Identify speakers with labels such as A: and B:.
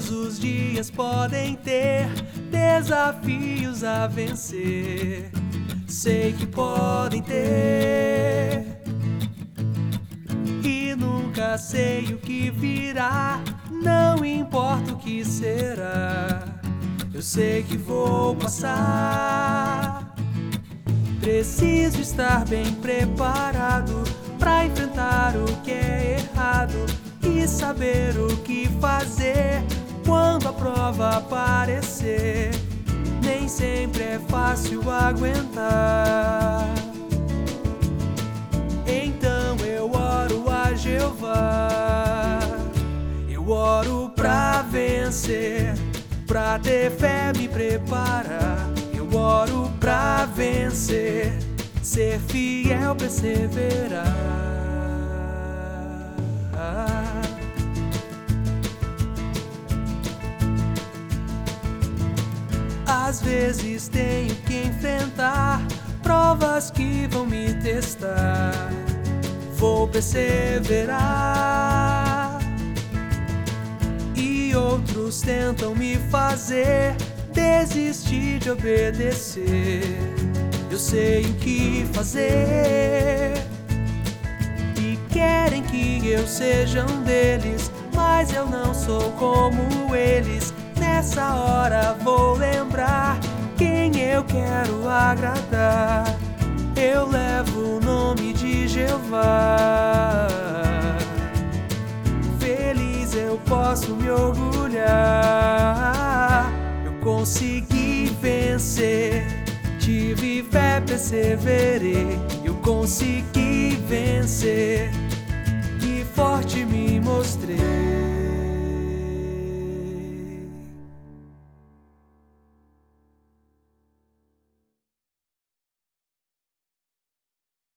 A: Todos os dias podem ter desafios a vencer. Sei que podem ter, e nunca sei o que virá. Não importa o que será, eu sei que vou passar. Preciso estar bem preparado pra enfrentar o que é errado e saber o que fazer quando a prova aparecer. Nem sempre é fácil aguentar, então eu oro a Jeová. Eu oro pra vencer, pra ter fé me preparar. Eu oro pra vencer, ser fiel, perseverar. Às vezes tenho que enfrentar provas que vão me testar. Vou perseverar, e outros tentam me fazer desistir de obedecer. Eu sei o que fazer, e querem que eu seja um deles, mas eu não sou como eles. Nessa hora vou lembrar quem eu quero agradar. Eu levo o nome de Jeová. Feliz eu posso me orgulhar. Eu consegui vencer, tive fé, perseverei. Eu consegui